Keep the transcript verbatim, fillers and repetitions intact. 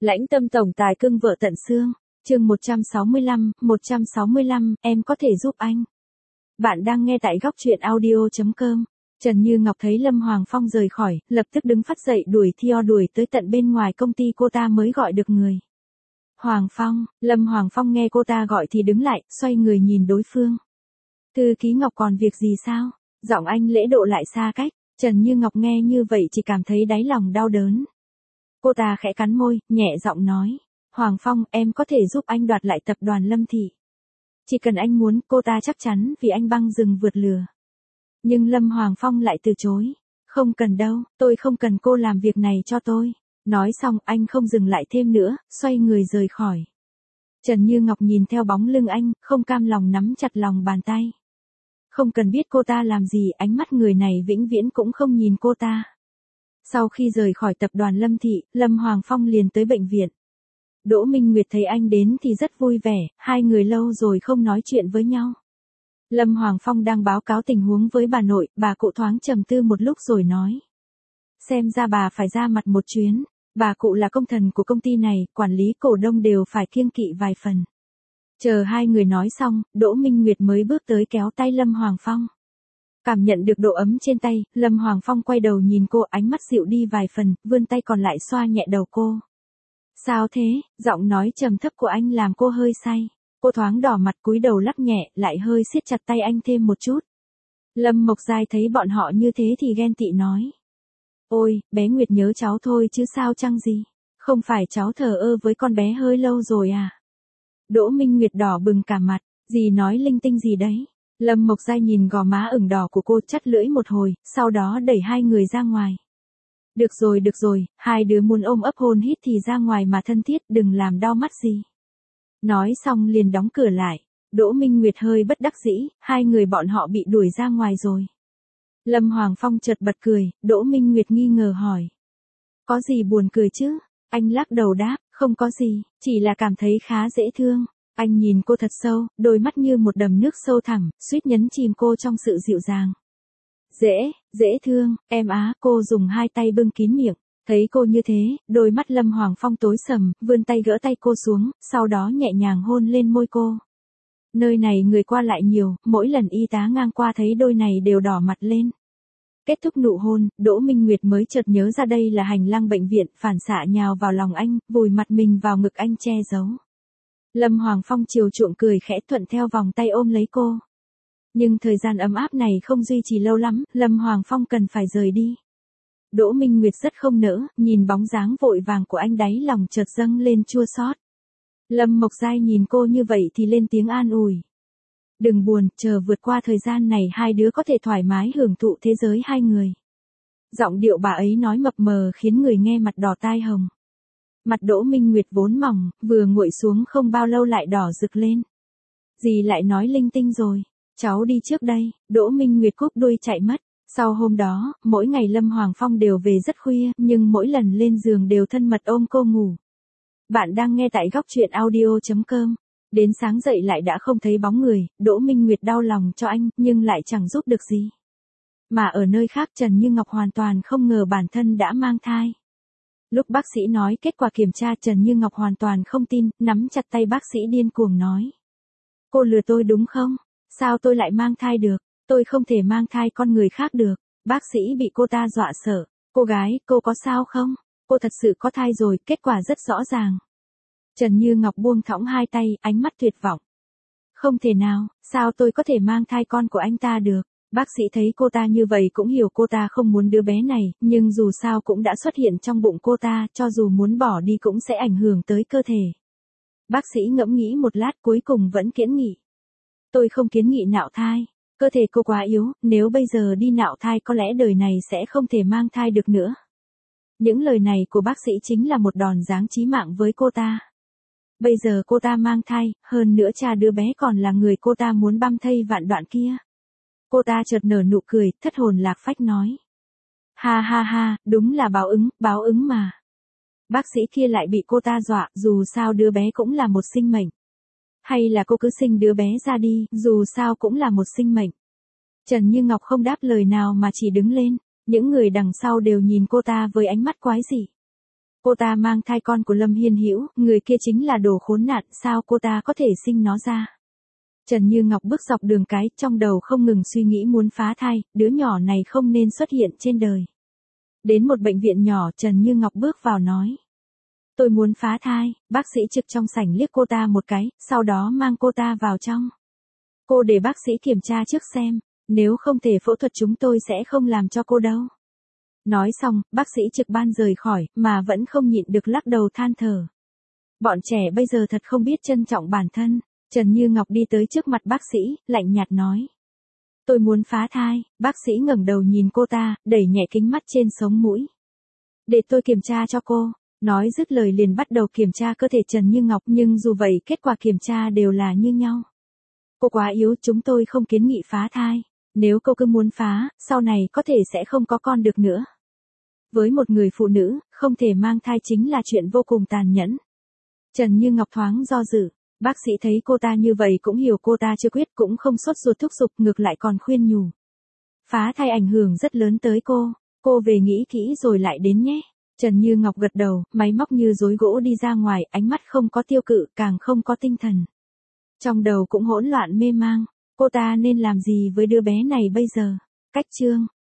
Lãnh tâm tổng tài cưng vợ tận xương. Chương một trăm sáu mươi lăm, một trăm sáu mươi lăm, em có thể giúp anh. Bạn đang nghe tại góc truyện audio chấm com. Trần Như Ngọc thấy Lâm Hoàng Phong rời khỏi, lập tức đứng phắt dậy đuổi theo đuổi tới tận bên ngoài công ty cô ta mới gọi được người. Hoàng Phong, Lâm Hoàng Phong nghe cô ta gọi thì đứng lại, xoay người nhìn đối phương. Thư ký Ngọc còn việc gì sao? Giọng anh lễ độ lại xa cách. Trần Như Ngọc nghe như vậy chỉ cảm thấy đáy lòng đau đớn. Cô ta khẽ cắn môi, nhẹ giọng nói. Hoàng Phong, em có thể giúp anh đoạt lại tập đoàn Lâm Thị. Chỉ cần anh muốn, cô ta chắc chắn vì anh băng rừng vượt lửa. Nhưng Lâm Hoàng Phong lại từ chối. Không cần đâu, tôi không cần cô làm việc này cho tôi. Nói xong anh không dừng lại thêm nữa, xoay người rời khỏi. Trần Như Ngọc nhìn theo bóng lưng anh, không cam lòng nắm chặt lòng bàn tay. Không cần biết cô ta làm gì, ánh mắt người này vĩnh viễn cũng không nhìn cô ta. Sau khi rời khỏi tập đoàn Lâm Thị, Lâm Hoàng Phong liền tới bệnh viện. Đỗ Minh Nguyệt thấy anh đến thì rất vui vẻ, hai người lâu rồi không nói chuyện với nhau. Lâm Hoàng Phong đang báo cáo tình huống với bà nội, bà cụ thoáng trầm tư một lúc rồi nói. Xem ra bà phải ra mặt một chuyến, bà cụ là công thần của công ty này, quản lý cổ đông đều phải kiêng kỵ vài phần. Chờ hai người nói xong, Đỗ Minh Nguyệt mới bước tới kéo tay Lâm Hoàng Phong. Cảm nhận được độ ấm trên tay, Lâm Hoàng Phong quay đầu nhìn cô, ánh mắt dịu đi vài phần, vươn tay còn lại xoa nhẹ đầu cô. Sao thế? Giọng nói trầm thấp của anh làm cô hơi say. Cô thoáng đỏ mặt cúi đầu lắc nhẹ, lại hơi siết chặt tay anh thêm một chút. Lâm Mộc Giai thấy bọn họ như thế thì ghen tị nói. Ôi, bé Nguyệt nhớ cháu thôi chứ sao chăng gì? Không phải cháu thờ ơ với con bé hơi lâu rồi à? Đỗ Minh Nguyệt đỏ bừng cả mặt, gì nói linh tinh gì đấy? Lâm Mộc Giai nhìn gò má ửng đỏ của cô chắt lưỡi một hồi, sau đó đẩy hai người ra ngoài. Được rồi được rồi, hai đứa muốn ôm ấp hôn hít thì ra ngoài mà thân thiết, đừng làm đau mắt gì. Nói xong liền đóng cửa lại. Đỗ Minh Nguyệt hơi bất đắc dĩ, hai người bọn họ bị đuổi ra ngoài rồi. Lâm Hoàng Phong chợt bật cười, Đỗ Minh Nguyệt nghi ngờ hỏi. Có gì buồn cười chứ? Anh lắc đầu đáp, không có gì, chỉ là cảm thấy khá dễ thương. Anh nhìn cô thật sâu, đôi mắt như một đầm nước sâu thẳm, suýt nhấn chìm cô trong sự dịu dàng. Dễ, dễ thương, em á, cô dùng hai tay bưng kín miệng. Thấy cô như thế, đôi mắt Lâm Hoàng Phong tối sầm, vươn tay gỡ tay cô xuống, sau đó nhẹ nhàng hôn lên môi cô. Nơi này người qua lại nhiều, mỗi lần y tá ngang qua thấy đôi này đều đỏ mặt lên. Kết thúc nụ hôn, Đỗ Minh Nguyệt mới chợt nhớ ra đây là hành lang bệnh viện, phản xạ nhào vào lòng anh, vùi mặt mình vào ngực anh che giấu. Lâm Hoàng Phong chiều chuộng cười khẽ thuận theo vòng tay ôm lấy cô. Nhưng thời gian ấm áp này không duy trì lâu lắm, Lâm Hoàng Phong cần phải rời đi. Đỗ Minh Nguyệt rất không nỡ, nhìn bóng dáng vội vàng của anh đáy lòng chợt dâng lên chua xót. Lâm Mộc Giai nhìn cô như vậy thì lên tiếng an ủi. Đừng buồn, chờ vượt qua thời gian này hai đứa có thể thoải mái hưởng thụ thế giới hai người. Giọng điệu bà ấy nói mập mờ khiến người nghe mặt đỏ tai hồng. Mặt Đỗ Minh Nguyệt vốn mỏng, vừa nguội xuống không bao lâu lại đỏ rực lên. Dì lại nói linh tinh rồi, cháu đi trước đây. Đỗ Minh Nguyệt cúp đuôi chạy mất. Sau hôm đó, mỗi ngày Lâm Hoàng Phong đều về rất khuya, nhưng mỗi lần lên giường đều thân mật ôm cô ngủ. Bạn đang nghe tại góc truyện audio chấm com. Đến sáng dậy lại đã không thấy bóng người, Đỗ Minh Nguyệt đau lòng cho anh, nhưng lại chẳng giúp được gì. Mà ở nơi khác Trần Như Ngọc hoàn toàn không ngờ bản thân đã mang thai. Lúc bác sĩ nói kết quả kiểm tra Trần Như Ngọc hoàn toàn không tin, nắm chặt tay bác sĩ điên cuồng nói. Cô lừa tôi đúng không? Sao tôi lại mang thai được? Tôi không thể mang thai con người khác được. Bác sĩ bị cô ta dọa sợ. Cô gái, cô có sao không? Cô thật sự có thai rồi, kết quả rất rõ ràng. Trần Như Ngọc buông thõng hai tay, ánh mắt tuyệt vọng. Không thể nào, sao tôi có thể mang thai con của anh ta được? Bác sĩ thấy cô ta như vậy cũng hiểu cô ta không muốn đứa bé này, nhưng dù sao cũng đã xuất hiện trong bụng cô ta, cho dù muốn bỏ đi cũng sẽ ảnh hưởng tới cơ thể. Bác sĩ ngẫm nghĩ một lát cuối cùng vẫn kiến nghị. Tôi không kiến nghị nạo thai. Cơ thể cô quá yếu, nếu bây giờ đi nạo thai có lẽ đời này sẽ không thể mang thai được nữa. Những lời này của bác sĩ chính là một đòn giáng chí mạng với cô ta. Bây giờ cô ta mang thai, hơn nữa cha đứa bé còn là người cô ta muốn băm thây vạn đoạn kia. Cô ta chợt nở nụ cười, thất hồn lạc phách nói. Ha ha ha, đúng là báo ứng, báo ứng mà. Bác sĩ kia lại bị cô ta dọa, dù sao đứa bé cũng là một sinh mệnh. Hay là cô cứ sinh đứa bé ra đi, dù sao cũng là một sinh mệnh. Trần Như Ngọc không đáp lời nào mà chỉ đứng lên, những người đằng sau đều nhìn cô ta với ánh mắt quái dị. Cô ta mang thai con của Lâm Hiên Hữu, người kia chính là đồ khốn nạn, sao cô ta có thể sinh nó ra? Trần Như Ngọc bước dọc đường cái, trong đầu không ngừng suy nghĩ muốn phá thai, đứa nhỏ này không nên xuất hiện trên đời. Đến một bệnh viện nhỏ, Trần Như Ngọc bước vào nói. Tôi muốn phá thai, bác sĩ trực trong sảnh liếc cô ta một cái, sau đó mang cô ta vào trong. Cô để bác sĩ kiểm tra trước xem, nếu không thể phẫu thuật chúng tôi sẽ không làm cho cô đâu. Nói xong, bác sĩ trực ban rời khỏi, mà vẫn không nhịn được lắc đầu than thở. Bọn trẻ bây giờ thật không biết trân trọng bản thân. Trần Như Ngọc đi tới trước mặt bác sĩ, lạnh nhạt nói. Tôi muốn phá thai, bác sĩ ngẩng đầu nhìn cô ta, đẩy nhẹ kính mắt trên sống mũi. Để tôi kiểm tra cho cô. Nói dứt lời liền bắt đầu kiểm tra cơ thể Trần Như Ngọc, nhưng dù vậy kết quả kiểm tra đều là như nhau. Cô quá yếu, chúng tôi không kiến nghị phá thai. Nếu cô cứ muốn phá, sau này có thể sẽ không có con được nữa. Với một người phụ nữ, không thể mang thai chính là chuyện vô cùng tàn nhẫn. Trần Như Ngọc thoáng do dự. Bác sĩ thấy cô ta như vậy cũng hiểu cô ta chưa quyết, cũng không sốt ruột thúc giục, ngược lại còn khuyên nhủ. Phá thai ảnh hưởng rất lớn tới cô, cô về nghĩ kỹ rồi lại đến nhé. Trần Như Ngọc gật đầu, máy móc như rối gỗ đi ra ngoài, ánh mắt không có tiêu cự, càng không có tinh thần. Trong đầu cũng hỗn loạn mê mang, cô ta nên làm gì với đứa bé này bây giờ? Cách chương